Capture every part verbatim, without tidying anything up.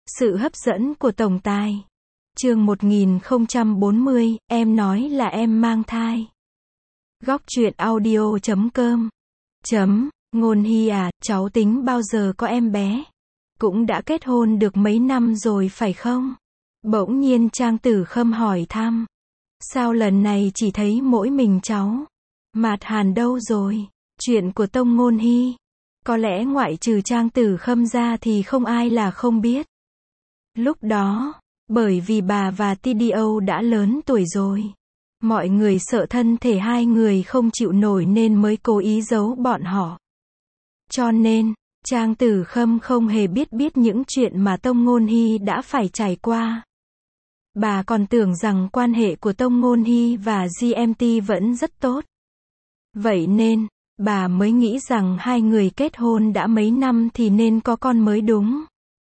Sự hấp dẫn của tổng tài. Chương một nghìn không trăm bốn mươi, em nói là em mang thai. Góc truyện audio chấm com. Chấm, Ngôn Hy à, cháu tính bao giờ có em bé? Cũng đã kết hôn được mấy năm rồi phải không? Bỗng nhiên Trang Tử Khâm hỏi thăm. Sao lần này chỉ thấy mỗi mình cháu? Mạt Hàn đâu rồi? Chuyện của Tông Ngôn Hy. Có lẽ ngoại trừ Trang Tử Khâm ra thì không ai là không biết. Lúc đó, bởi vì bà và tê đê ô đã lớn tuổi rồi. Mọi người sợ thân thể hai người không chịu nổi nên mới cố ý giấu bọn họ. Cho nên, Trang Tử Khâm không hề biết biết những chuyện mà Tông Ngôn Hy đã phải trải qua. Bà còn tưởng rằng quan hệ của Tông Ngôn Hy và giê em tê vẫn rất tốt. Vậy nên, bà mới nghĩ rằng hai người kết hôn đã mấy năm thì nên có con mới đúng.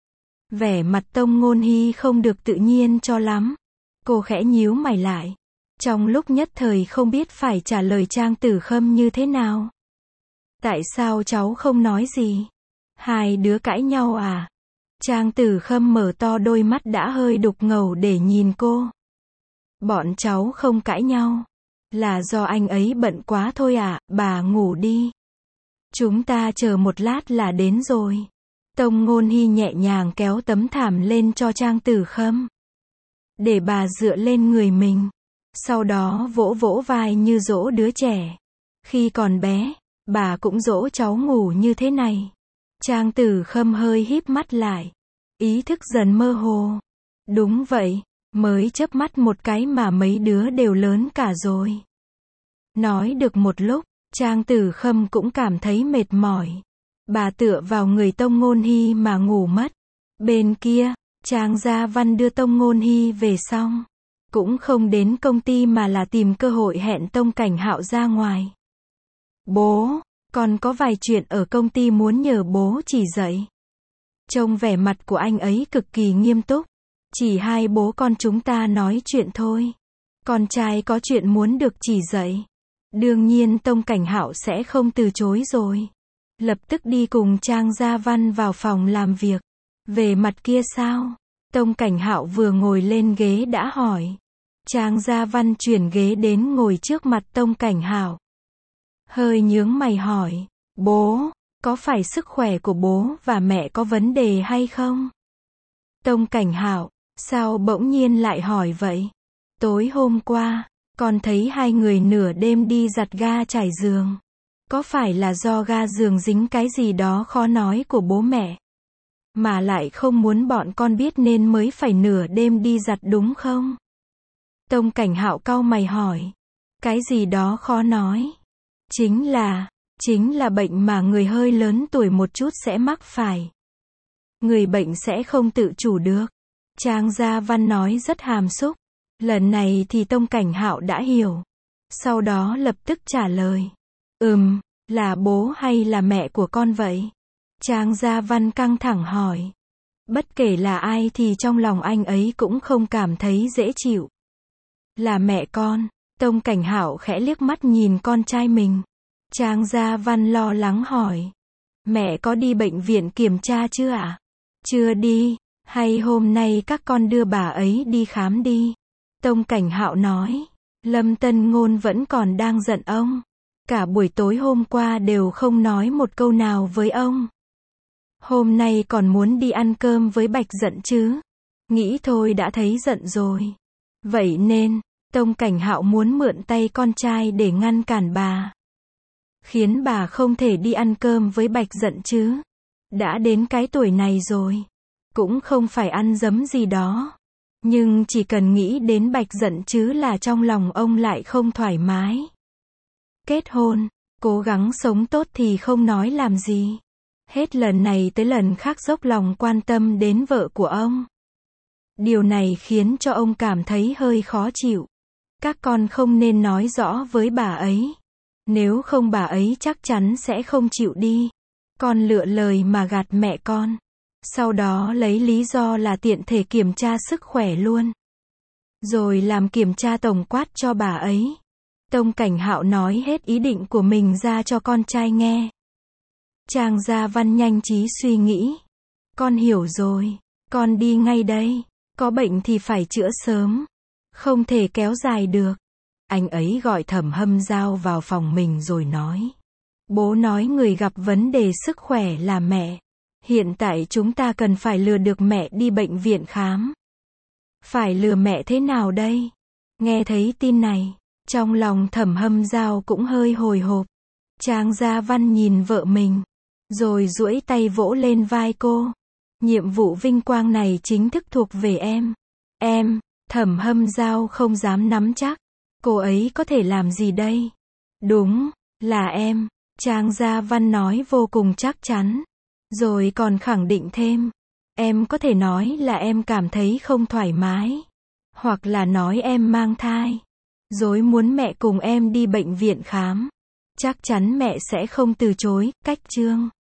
Vẻ mặt Tông Ngôn Hy không được tự nhiên cho lắm. Cô khẽ nhíu mày lại. Trong lúc nhất thời không biết phải trả lời Trang Tử Khâm như thế nào. Tại sao cháu không nói gì? Hai đứa cãi nhau à? Trang Tử Khâm mở to đôi mắt đã hơi đục ngầu để nhìn cô. Bọn cháu không cãi nhau. Là do anh ấy bận quá thôi à, bà ngủ đi. Chúng ta chờ một lát là đến rồi. Tông Ngôn Hy nhẹ nhàng kéo tấm thảm lên cho Trang Tử Khâm. Để bà dựa lên người mình. Sau đó vỗ vỗ vai như dỗ đứa trẻ. Khi còn bé, bà cũng dỗ cháu ngủ như thế này. Trang Tử Khâm hơi híp mắt lại. Ý thức dần mơ hồ. Đúng vậy, mới chớp mắt một cái mà mấy đứa đều lớn cả rồi. Nói được một lúc, Trang Tử Khâm cũng cảm thấy mệt mỏi. Bà tựa vào người Tông Ngôn Hy mà ngủ mất. Bên kia, Trang Gia Văn đưa Tông Ngôn Hy về xong. Cũng không đến công ty mà là tìm cơ hội hẹn Tông Cảnh Hạo ra ngoài. Bố, con có vài chuyện ở công ty muốn nhờ bố chỉ dạy. Trông vẻ mặt của anh ấy cực kỳ nghiêm túc. Chỉ hai bố con chúng ta nói chuyện thôi. Con trai có chuyện muốn được chỉ dạy. Đương nhiên Tông Cảnh Hạo sẽ không từ chối rồi. Lập tức đi cùng Trang Gia Văn vào phòng làm việc. Về mặt kia sao? Tông Cảnh Hạo vừa ngồi lên ghế đã hỏi. Trang Gia Văn chuyển ghế đến ngồi trước mặt Tông Cảnh Hạo. Hơi nhướng mày hỏi. Bố, có phải sức khỏe của bố và mẹ có vấn đề hay không? Tông Cảnh Hạo, sao bỗng nhiên lại hỏi vậy? Tối hôm qua, con thấy hai người nửa đêm đi giặt ga trải giường. Có phải là do ga giường dính cái gì đó khó nói của bố mẹ? Mà lại không muốn bọn con biết nên mới phải nửa đêm đi giặt đúng không? Tông Cảnh Hạo cau mày hỏi. Cái gì đó khó nói? Chính là, chính là bệnh mà người hơi lớn tuổi một chút sẽ mắc phải. Người bệnh sẽ không tự chủ được. Trang Gia Văn nói rất hàm xúc. Lần này thì Tông Cảnh Hạo đã hiểu. Sau đó lập tức trả lời. Ừm, là bố hay là mẹ của con vậy? Trang Gia Văn căng thẳng hỏi. Bất kể là ai thì trong lòng anh ấy cũng không cảm thấy dễ chịu. Là mẹ con. Tông Cảnh Hạo khẽ liếc mắt nhìn con trai mình. Trang Gia Văn lo lắng hỏi. Mẹ có đi bệnh viện kiểm tra chưa ạ? À? Chưa đi, hay hôm nay các con đưa bà ấy đi khám đi. Tông Cảnh Hạo nói. Lâm Tân Ngôn vẫn còn đang giận ông. Cả buổi tối hôm qua đều không nói một câu nào với ông. Hôm nay còn muốn đi ăn cơm với Bạch Dận chứ. Nghĩ thôi đã thấy giận rồi. Vậy nên, Tông Cảnh Hạo muốn mượn tay con trai để ngăn cản bà. Khiến bà không thể đi ăn cơm với Bạch Dận chứ. Đã đến cái tuổi này rồi. Cũng không phải ăn dấm gì đó. Nhưng chỉ cần nghĩ đến Bạch Dận chứ là trong lòng ông lại không thoải mái. Kết hôn, cố gắng sống tốt thì không nói làm gì. Hết lần này tới lần khác dốc lòng quan tâm đến vợ của ông. Điều này khiến cho ông cảm thấy hơi khó chịu. Các con không nên nói rõ với bà ấy. Nếu không bà ấy chắc chắn sẽ không chịu đi. Con lựa lời mà gạt mẹ con. Sau đó lấy lý do là tiện thể kiểm tra sức khỏe luôn. Rồi làm kiểm tra tổng quát cho bà ấy. Tông Cảnh Hạo nói hết ý định của mình ra cho con trai nghe. Trang Gia Văn nhanh trí suy nghĩ. Con hiểu rồi. Con đi ngay đây. Có bệnh thì phải chữa sớm. Không thể kéo dài được. Anh ấy gọi Thẩm Hâm Giao vào phòng mình rồi nói. Bố nói người gặp vấn đề sức khỏe là mẹ. Hiện tại chúng ta cần phải lừa được mẹ đi bệnh viện khám. Phải lừa mẹ thế nào đây? Nghe thấy tin này, trong lòng Thẩm Hâm Giao cũng hơi hồi hộp. Trang Gia Văn nhìn vợ mình, rồi duỗi tay vỗ lên vai cô. Nhiệm vụ vinh quang này chính thức thuộc về em. Em, Thẩm Hâm Giao không dám nắm chắc. Cô ấy có thể làm gì đây? Đúng, là em. Trang Gia Văn nói vô cùng chắc chắn. Rồi còn khẳng định thêm. Em có thể nói là em cảm thấy không thoải mái. Hoặc là nói em mang thai. Rồi muốn mẹ cùng em đi bệnh viện khám. Chắc chắn mẹ sẽ không từ chối, cách chương.